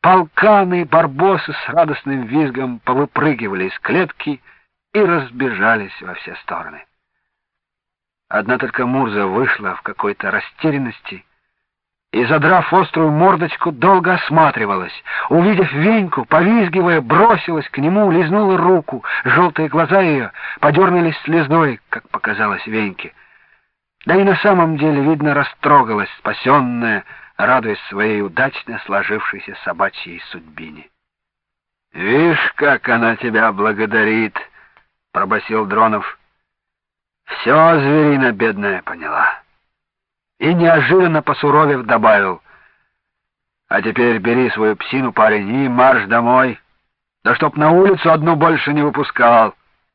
полканы и барбосы с радостным визгом повыпрыгивали из клетки и разбежались во все стороны. Одна только Мурза вышла в какой-то растерянности и, задрав острую мордочку, долго осматривалась. Увидев Веньку, повизгивая, бросилась к нему, лизнула руку. Желтые глаза ее подернулись слезой, как показалось Веньке. Да и на самом деле, видно, растрогалась спасенная, радуясь своей удачно сложившейся собачьей судьбине. «Вишь, как она тебя благодарит!» — пробасил Дронов. «Все зверина бедная поняла». И неожиданно посуровев добавил: «А теперь бери свою псину, парень, и марш домой, да чтоб на улицу одну больше не выпускал».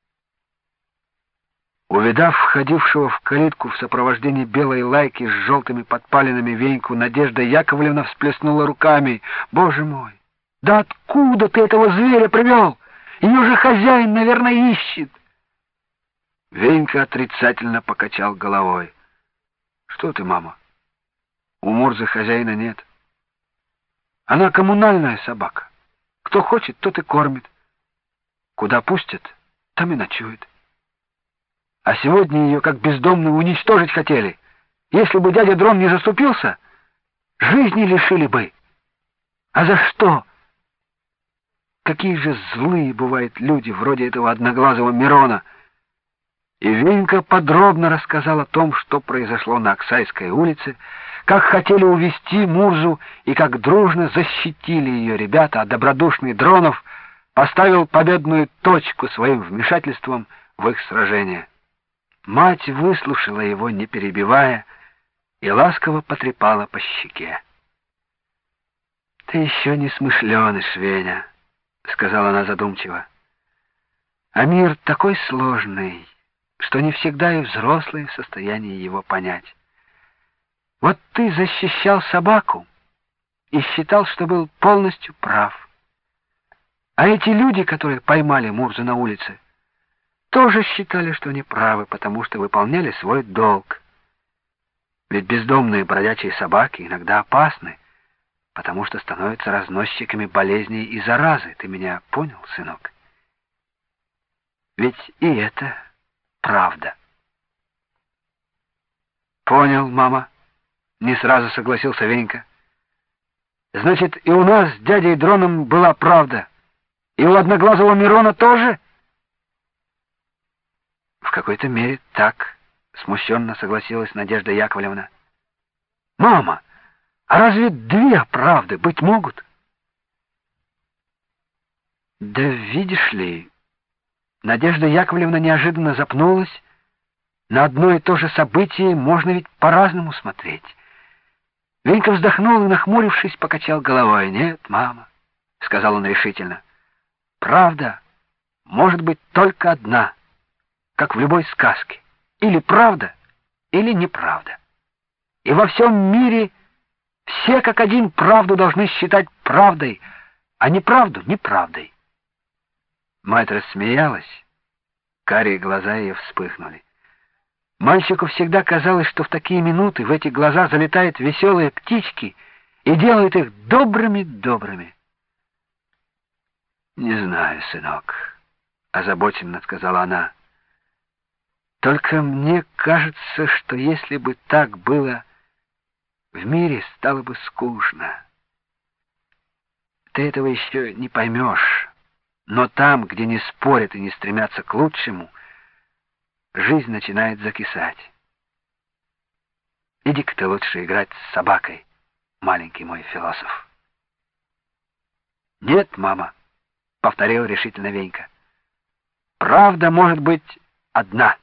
Увидав входившего в калитку в сопровождении белой лайки с желтыми подпалинами Веньку, Надежда Яковлевна всплеснула руками. «Боже мой! Да откуда ты этого зверя привел? Ее же хозяин, наверное, ищет!» Венька отрицательно покачал головой. «Что ты, мама? У Мурзы хозяина нет. Она коммунальная собака. Кто хочет, тот и кормит. Куда пустят, там и ночует. А сегодня ее, как бездомную, уничтожить хотели. Если бы дядя Дрон не заступился, жизни лишили бы. А за что? Какие же злые бывают люди, вроде этого одноглазого Мирона». И Венька подробно рассказал о том, что произошло на Аксайской улице, как хотели увести Мурзу и как дружно защитили ее ребята, а добродушный Дронов поставил победную точку своим вмешательством в их сражение. Мать выслушала его, не перебивая, и ласково потрепала по щеке. «Ты еще не смышленыш, Веня», — сказала она задумчиво. «А мир такой сложный, что не всегда и взрослые в состоянии его понять. Вот ты защищал собаку и считал, что был полностью прав. А эти люди, которые поймали Мурзу на улице, тоже считали, что они правы, потому что выполняли свой долг. Ведь бездомные бродячие собаки иногда опасны, потому что становятся разносчиками болезней и заразы. Ты меня понял, сынок? Ведь и это правда». «Понял, мама», — не сразу согласился Венька. «Значит, и у нас с дядей Дроном была правда, и у одноглазого Мирона тоже?» «В какой-то мере так», — смущенно согласилась Надежда Яковлевна. «Мама, а разве две правды быть могут?» «Да видишь ли...» Надежда Яковлевна неожиданно запнулась. На одно и то же событие можно ведь по-разному смотреть. Венька вздохнул и, нахмурившись, покачал головой. «Нет, мама», — сказал он решительно, — «правда может быть только одна, как в любой сказке. Или правда, или неправда. И во всем мире все как один правду должны считать правдой, а неправду — неправдой». Мать рассмеялась, карие глаза ее вспыхнули. Мальчику всегда казалось, что в такие минуты в эти глаза залетают веселые птички и делают их добрыми-добрыми. «Не знаю, сынок», — озабоченно сказала она. «Только мне кажется, что если бы так было, в мире стало бы скучно. Ты этого еще не поймешь». Но там, где не спорят и не стремятся к лучшему, жизнь начинает закисать. Иди-ка ты лучше играть с собакой, маленький мой философ. «Нет, мама», — повторил решительно Венька. «Правда может быть одна».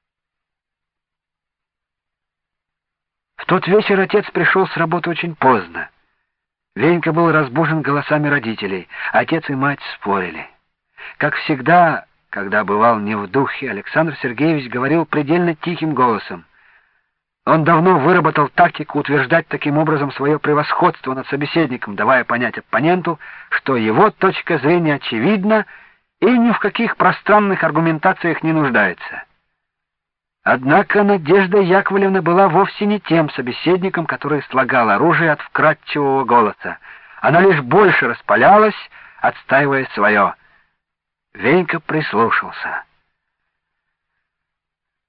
В тот вечер отец пришел с работы очень поздно. Венька был разбужен голосами родителей. Отец и мать спорили. Как всегда, когда бывал не в духе, Александр Сергеевич говорил предельно тихим голосом. Он давно выработал тактику утверждать таким образом свое превосходство над собеседником, давая понять оппоненту, что его точка зрения очевидна и ни в каких пространных аргументациях не нуждается. Однако Надежда Яковлевна была вовсе не тем собеседником, который слагал оружие от вкрадчивого голоса. Она лишь больше распалялась, отстаивая свое. Венька прислушался.